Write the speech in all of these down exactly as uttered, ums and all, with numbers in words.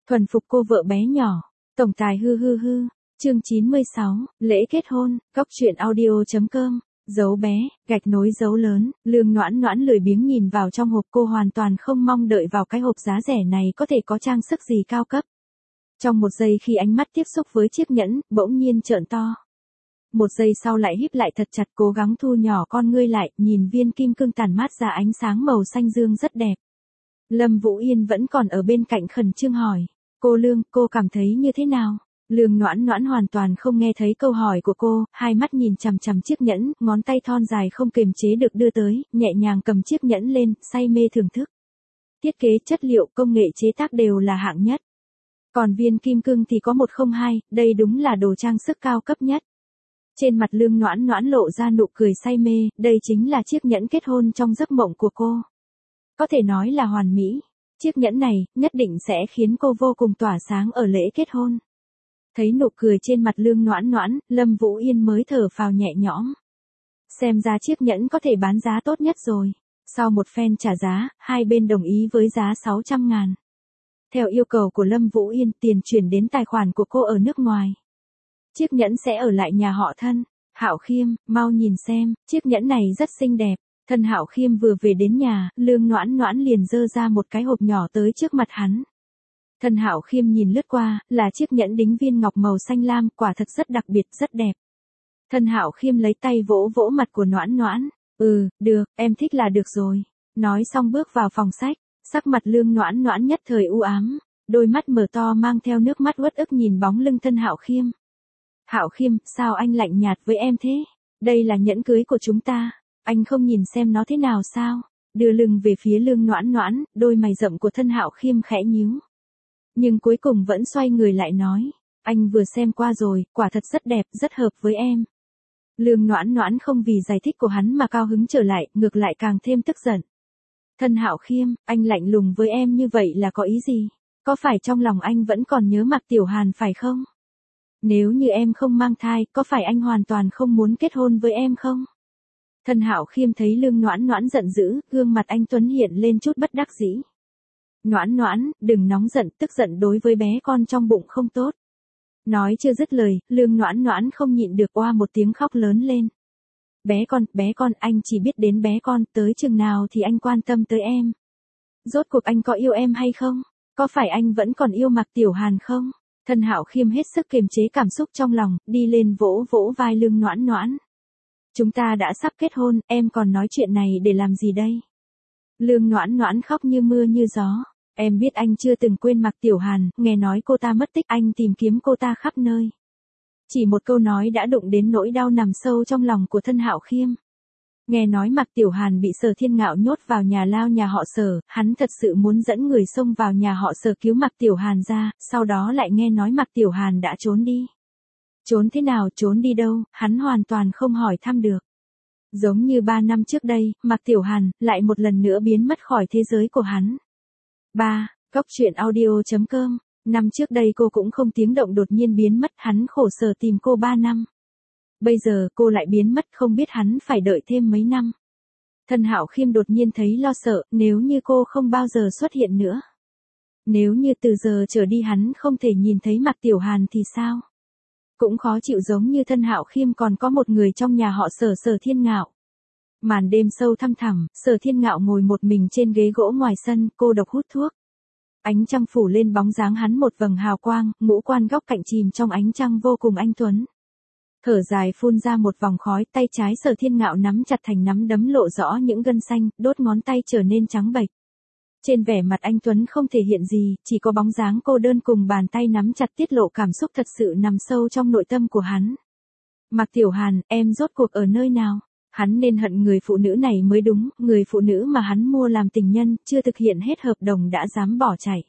Thuần phục cô vợ bé nhỏ. Tổng tài hư hư hư. Chương chín mươi sáu, lễ kết hôn, góc truyện audio.com. Dấu bé, gạch nối dấu lớn, Lương Noãn Noãn lười biếng nhìn vào trong hộp, cô hoàn toàn không mong đợi vào cái hộp giá rẻ này có thể có trang sức gì cao cấp. Trong một giây khi ánh mắt tiếp xúc với chiếc nhẫn, bỗng nhiên trợn to. Một giây sau lại híp lại thật chặt, cố gắng thu nhỏ con ngươi lại, nhìn viên kim cương tản mát ra ánh sáng màu xanh dương rất đẹp. Lâm Vũ Yên vẫn còn ở bên cạnh khẩn trương hỏi, cô Lương, cô cảm thấy như thế nào? Lương Noãn Noãn hoàn toàn không nghe thấy câu hỏi của cô, hai mắt nhìn chằm chằm chiếc nhẫn, ngón tay thon dài không kiềm chế được đưa tới, nhẹ nhàng cầm chiếc nhẫn lên, say mê thưởng thức. Thiết kế, chất liệu, công nghệ chế tác đều là hạng nhất. Còn viên kim cương thì có một không hai, đây đúng là đồ trang sức cao cấp nhất. Trên mặt Lương Noãn Noãn lộ ra nụ cười say mê, đây chính là chiếc nhẫn kết hôn trong giấc mộng của cô. Có thể nói là hoàn mỹ. Chiếc nhẫn này, nhất định sẽ khiến cô vô cùng tỏa sáng ở lễ kết hôn. Thấy nụ cười trên mặt Lương Noãn Noãn, Lâm Vũ Yên mới thở phào nhẹ nhõm. Xem ra chiếc nhẫn có thể bán giá tốt nhất rồi. Sau một phen trả giá, hai bên đồng ý với giá sáu trăm ngàn. Theo yêu cầu của Lâm Vũ Yên, tiền chuyển đến tài khoản của cô ở nước ngoài. Chiếc nhẫn sẽ ở lại nhà họ Thân. Hạo Khiêm, mau nhìn xem, chiếc nhẫn này rất xinh đẹp. Thân Hạo Khiêm vừa về đến nhà, Lương Noãn Noãn liền giơ ra một cái hộp nhỏ tới trước mặt hắn. Thân Hạo Khiêm nhìn lướt qua, là chiếc nhẫn đính viên ngọc màu xanh lam, quả thật rất đặc biệt, rất đẹp. Thân Hạo Khiêm lấy tay vỗ vỗ mặt của Noãn Noãn, ừ, được, em thích là được rồi. Nói xong bước vào phòng sách, sắc mặt Lương Noãn Noãn nhất thời u ám, đôi mắt mở to mang theo nước mắt uất ức nhìn bóng lưng Thân Hạo Khiêm. Hạo Khiêm, sao anh lạnh nhạt với em thế? Đây là nhẫn cưới của chúng ta, anh không nhìn xem nó thế nào sao? Đưa lưng về phía Lương Noãn Noãn, đôi mày rậm của Thân Hạo Khiêm khẽ nhíu. Nhưng cuối cùng vẫn xoay người lại nói, anh vừa xem qua rồi, quả thật rất đẹp, rất hợp với em. Lương Noãn Noãn không vì giải thích của hắn mà cao hứng trở lại, ngược lại càng thêm tức giận. Thân Hạo Khiêm, anh lạnh lùng với em như vậy là có ý gì? Có phải trong lòng anh vẫn còn nhớ Mạc Tiểu Hàn phải không? Nếu như em không mang thai, có phải anh hoàn toàn không muốn kết hôn với em không? Thân Hạo Khiêm thấy Lương Noãn Noãn giận dữ, gương mặt anh tuấn hiện lên chút bất đắc dĩ. Noãn Noãn, đừng nóng giận, tức giận đối với bé con trong bụng không tốt. Nói chưa dứt lời, Lương Noãn Noãn không nhịn được oa một tiếng khóc lớn lên. Bé con, bé con, anh chỉ biết đến bé con, tới chừng nào thì anh quan tâm tới em. Rốt cuộc anh có yêu em hay không? Có phải anh vẫn còn yêu Mạc Tiểu Hàn không? Thân Hạo Khiêm hết sức kiềm chế cảm xúc trong lòng, đi lên vỗ vỗ vai Lương Noãn Noãn. Chúng ta đã sắp kết hôn, em còn nói chuyện này để làm gì đây? Lương Noãn Noãn khóc như mưa như gió. Em biết anh chưa từng quên Mạc Tiểu Hàn, nghe nói cô ta mất tích, anh tìm kiếm cô ta khắp nơi. Chỉ một câu nói đã đụng đến nỗi đau nằm sâu trong lòng của Thân Hạo Khiêm. Nghe nói Mạc Tiểu Hàn bị Sở Thiên Ngạo nhốt vào nhà lao nhà họ Sở, hắn thật sự muốn dẫn người xông vào nhà họ Sở cứu Mạc Tiểu Hàn ra, sau đó lại nghe nói Mạc Tiểu Hàn đã trốn đi. Trốn thế nào, trốn đi đâu, hắn hoàn toàn không hỏi thăm được. Giống như ba năm trước đây, Mạc Tiểu Hàn lại một lần nữa biến mất khỏi thế giới của hắn. ba. Góc truyện audio.com. Năm trước đây cô cũng không tiếng động đột nhiên biến mất, hắn khổ sở tìm cô ba năm. Bây giờ cô lại biến mất, không biết hắn phải đợi thêm mấy năm. Thân Hạo Khiêm đột nhiên thấy lo sợ, nếu như cô không bao giờ xuất hiện nữa. Nếu như từ giờ trở đi hắn không thể nhìn thấy Mạc Tiểu Hàn thì sao? Cũng khó chịu giống như Thân Hạo Khiêm còn có một người trong nhà họ Sở, Sở Thiên Ngạo. Màn đêm sâu thăm thẳm, Sở Thiên Ngạo ngồi một mình trên ghế gỗ ngoài sân, cô độc hút thuốc. Ánh trăng phủ lên bóng dáng hắn một vầng hào quang, ngũ quan góc cạnh chìm trong ánh trăng vô cùng anh tuấn. Thở dài phun ra một vòng khói, tay trái Sở Thiên Ngạo nắm chặt thành nắm đấm lộ rõ những gân xanh, đốt ngón tay trở nên trắng bệch. Trên vẻ mặt anh tuấn không thể hiện gì, chỉ có bóng dáng cô đơn cùng bàn tay nắm chặt tiết lộ cảm xúc thật sự nằm sâu trong nội tâm của hắn. Mạc Tiểu Hàn, em rốt cuộc ở nơi nào? Hắn nên hận người phụ nữ này mới đúng, người phụ nữ mà hắn mua làm tình nhân, chưa thực hiện hết hợp đồng đã dám bỏ chạy.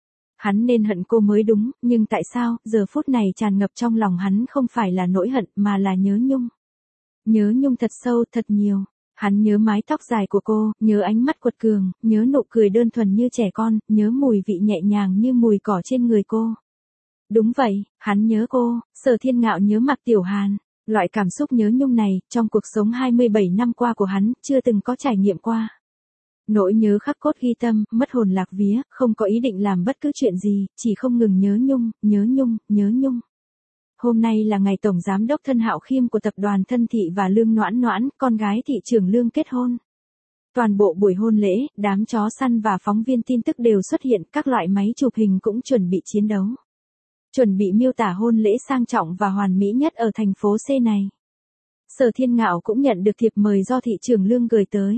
Hắn nên hận cô mới đúng, nhưng tại sao, giờ phút này tràn ngập trong lòng hắn không phải là nỗi hận mà là nhớ nhung. Nhớ nhung thật sâu, thật nhiều. Hắn nhớ mái tóc dài của cô, nhớ ánh mắt quật cường, nhớ nụ cười đơn thuần như trẻ con, nhớ mùi vị nhẹ nhàng như mùi cỏ trên người cô. Đúng vậy, hắn nhớ cô, Sở Thiên Ngạo nhớ Mạc Tiểu Hàn. Loại cảm xúc nhớ nhung này, trong cuộc sống hai mươi bảy năm qua của hắn, chưa từng có trải nghiệm qua. Nỗi nhớ khắc cốt ghi tâm, mất hồn lạc vía, không có ý định làm bất cứ chuyện gì, chỉ không ngừng nhớ Nhung, nhớ Nhung, nhớ Nhung. Hôm nay là ngày Tổng Giám đốc Thân Hạo Khiêm của tập đoàn Thân Thị và Lương Noãn Noãn, con gái thị trưởng Lương kết hôn. Toàn bộ buổi hôn lễ, đám chó săn và phóng viên tin tức đều xuất hiện, các loại máy chụp hình cũng chuẩn bị chiến đấu. Chuẩn bị miêu tả hôn lễ sang trọng và hoàn mỹ nhất ở thành phố C này. Sở Thiên Ngạo cũng nhận được thiệp mời do thị trưởng Lương gửi tới.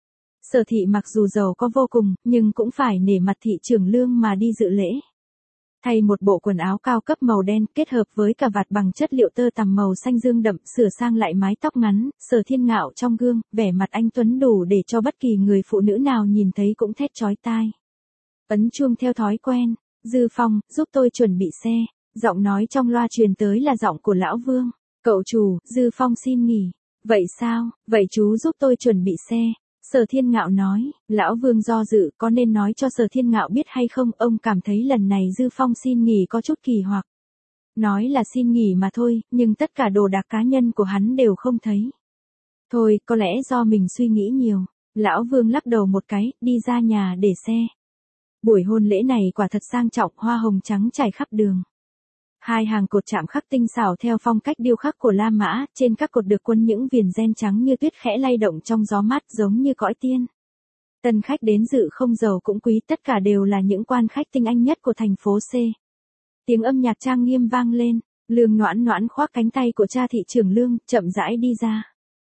Sở Thị mặc dù giàu có vô cùng, nhưng cũng phải nể mặt thị trưởng Lương mà đi dự lễ. Thay một bộ quần áo cao cấp màu đen kết hợp với cà vạt bằng chất liệu tơ tằm màu xanh dương đậm, sửa sang lại mái tóc ngắn, Sở Thiên Ngạo trong gương, vẻ mặt anh tuấn đủ để cho bất kỳ người phụ nữ nào nhìn thấy cũng thét chói tai. Ấn chuông theo thói quen, Dư Phong, giúp tôi chuẩn bị xe. Giọng nói trong loa truyền tới là giọng của lão Vương. Cậu chủ, Dư Phong xin nghỉ. Vậy sao, vậy chú giúp tôi chuẩn bị xe. Sở Thiên Ngạo nói, lão Vương do dự, có nên nói cho Sở Thiên Ngạo biết hay không, ông cảm thấy lần này Dư Phong xin nghỉ có chút kỳ hoặc. Nói là xin nghỉ mà thôi, nhưng tất cả đồ đạc cá nhân của hắn đều không thấy. Thôi, có lẽ do mình suy nghĩ nhiều. Lão Vương lắc đầu một cái, đi ra nhà để xe. Buổi hôn lễ này quả thật sang trọng, hoa hồng trắng trải khắp đường. Hai hàng cột chạm khắc tinh xảo theo phong cách điêu khắc của La Mã, trên các cột được quấn những viền ren trắng như tuyết khẽ lay động trong gió mát giống như cõi tiên. Tân khách đến dự không giàu cũng quý, tất cả đều là những quan khách tinh anh nhất của thành phố C. Tiếng âm nhạc trang nghiêm vang lên, Lương Noãn Noãn khoác cánh tay của cha thị trưởng Lương, chậm rãi đi ra.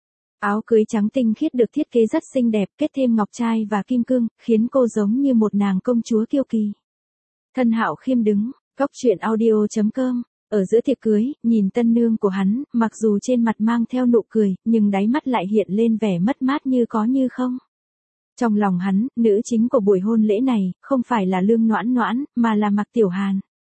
Áo cưới trắng tinh khiết được thiết kế rất xinh đẹp, kết thêm ngọc trai và kim cương, khiến cô giống như một nàng công chúa kiêu kỳ. Thân Hạo Khiêm đứng, Góc Chuyện Audio chấm com, ở giữa tiệc cưới, nhìn tân nương của hắn, mặc dù trên mặt mang theo nụ cười, nhưng đáy mắt lại hiện lên vẻ mất mát như có như không. Trong lòng hắn, nữ chính của buổi hôn lễ này, không phải là Lương Noãn Noãn, mà là Mạc Tiểu Hàn.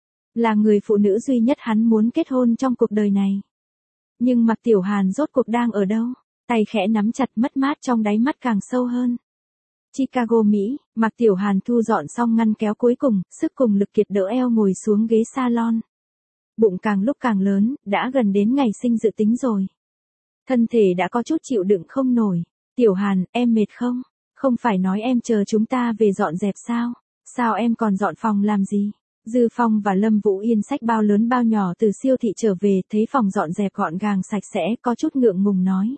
Là người phụ nữ duy nhất hắn muốn kết hôn trong cuộc đời này. Nhưng Mạc Tiểu Hàn rốt cuộc đang ở đâu? Tay khẽ nắm chặt, mất mát trong đáy mắt càng sâu hơn. Chicago, Mỹ, Mạc Tiểu Hàn thu dọn xong ngăn kéo cuối cùng, sức cùng lực kiệt đỡ eo ngồi xuống ghế salon. Bụng càng lúc càng lớn, đã gần đến ngày sinh dự tính rồi. Thân thể đã có chút chịu đựng không nổi. Tiểu Hàn, em mệt không? Không phải nói em chờ chúng ta về dọn dẹp sao? Sao em còn dọn phòng làm gì? Dư Phong và Lâm Vũ Yên xách bao lớn bao nhỏ từ siêu thị trở về, thấy phòng dọn dẹp gọn gàng sạch sẽ, có chút ngượng ngùng nói.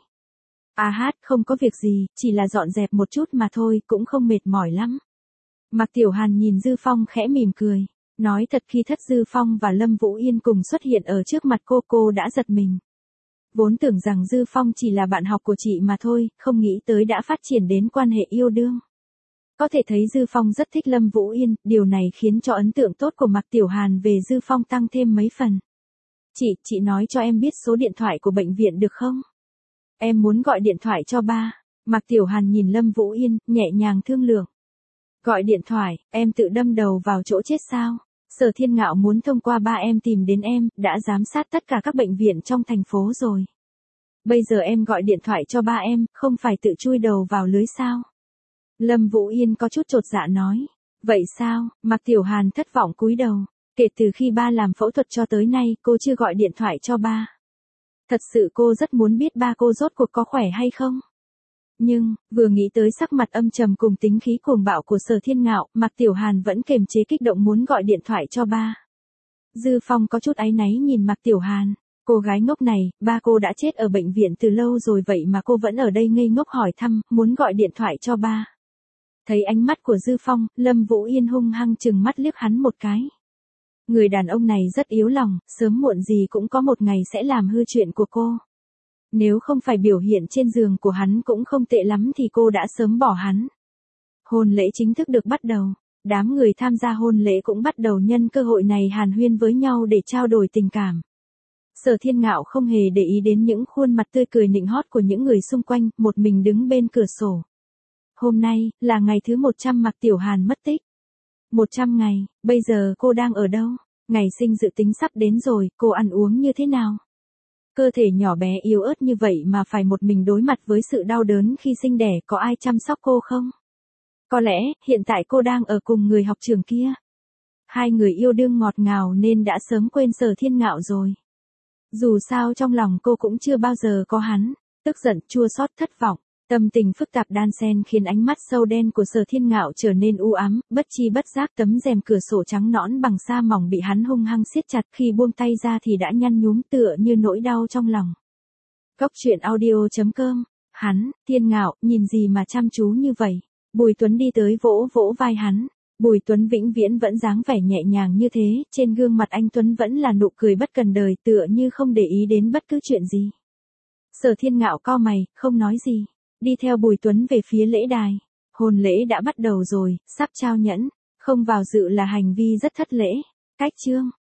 À hát, không có việc gì, chỉ là dọn dẹp một chút mà thôi, cũng không mệt mỏi lắm. Mạc Tiểu Hàn nhìn Dư Phong khẽ mỉm cười. Nói thật, khi thất Dư Phong và Lâm Vũ Yên cùng xuất hiện ở trước mặt cô, cô đã giật mình. Vốn tưởng rằng Dư Phong chỉ là bạn học của chị mà thôi, không nghĩ tới đã phát triển đến quan hệ yêu đương. Có thể thấy Dư Phong rất thích Lâm Vũ Yên, điều này khiến cho ấn tượng tốt của Mạc Tiểu Hàn về Dư Phong tăng thêm mấy phần. Chị, chị nói cho em biết số điện thoại của bệnh viện được không? Em muốn gọi điện thoại cho ba. Mạc Tiểu Hàn nhìn Lâm Vũ Yên, nhẹ nhàng thương lượng. Gọi điện thoại, em tự đâm đầu vào chỗ chết sao? Sở Thiên Ngạo muốn thông qua ba em tìm đến em, đã giám sát tất cả các bệnh viện trong thành phố rồi. Bây giờ em gọi điện thoại cho ba em, không phải tự chui đầu vào lưới sao? Lâm Vũ Yên có chút chột dạ nói. Vậy sao? Mạc Tiểu Hàn thất vọng cúi đầu. Kể từ khi ba làm phẫu thuật cho tới nay, cô chưa gọi điện thoại cho ba. Thật sự cô rất muốn biết ba cô rốt cuộc có khỏe hay không. Nhưng, vừa nghĩ tới sắc mặt âm trầm cùng tính khí cuồng bạo của Sở Thiên Ngạo, Mạc Tiểu Hàn vẫn kiềm chế kích động muốn gọi điện thoại cho ba. Dư Phong có chút áy náy nhìn Mạc Tiểu Hàn. Cô gái ngốc này, ba cô đã chết ở bệnh viện từ lâu rồi vậy mà cô vẫn ở đây ngây ngốc hỏi thăm, muốn gọi điện thoại cho ba. Thấy ánh mắt của Dư Phong, Lâm Vũ Yên hung hăng chừng mắt liếc hắn một cái. Người đàn ông này rất yếu lòng, sớm muộn gì cũng có một ngày sẽ làm hư chuyện của cô. Nếu không phải biểu hiện trên giường của hắn cũng không tệ lắm thì cô đã sớm bỏ hắn. Hôn lễ chính thức được bắt đầu. Đám người tham gia hôn lễ cũng bắt đầu nhân cơ hội này hàn huyên với nhau để trao đổi tình cảm. Sở Thiên Ngạo không hề để ý đến những khuôn mặt tươi cười nịnh hót của những người xung quanh, một mình đứng bên cửa sổ. Hôm nay, là ngày thứ một trăm Mạc Tiểu Hàn mất tích. một trăm ngày, bây giờ cô đang ở đâu? Ngày sinh dự tính sắp đến rồi, cô ăn uống như thế nào? Cơ thể nhỏ bé yếu ớt như vậy mà phải một mình đối mặt với sự đau đớn khi sinh đẻ, có ai chăm sóc cô không? Có lẽ, hiện tại cô đang ở cùng người học trường kia. Hai người yêu đương ngọt ngào nên đã sớm quên Sở Thiên Ngạo rồi. Dù sao trong lòng cô cũng chưa bao giờ có hắn, tức giận, chua xót, thất vọng. Tâm tình phức tạp đan xen khiến ánh mắt sâu đen của Sở Thiên Ngạo trở nên u ám, bất chi bất giác tấm rèm cửa sổ trắng nõn bằng sa mỏng bị hắn hung hăng siết chặt, khi buông tay ra thì đã nhăn nhúm tựa như nỗi đau trong lòng. Cốc truyện audio chấm com. Hắn, Thiên Ngạo, nhìn gì mà chăm chú như vậy? Bùi Tuấn đi tới vỗ vỗ vai hắn. Bùi Tuấn vĩnh viễn vẫn dáng vẻ nhẹ nhàng như thế, trên gương mặt anh Tuấn vẫn là nụ cười bất cần đời, tựa như không để ý đến bất cứ chuyện gì. Sở Thiên Ngạo cau mày, không nói gì, đi theo Bùi Tuấn về phía lễ đài. Hôn lễ đã bắt đầu rồi, sắp trao nhẫn, không vào dự là hành vi rất thất lễ. Cách chương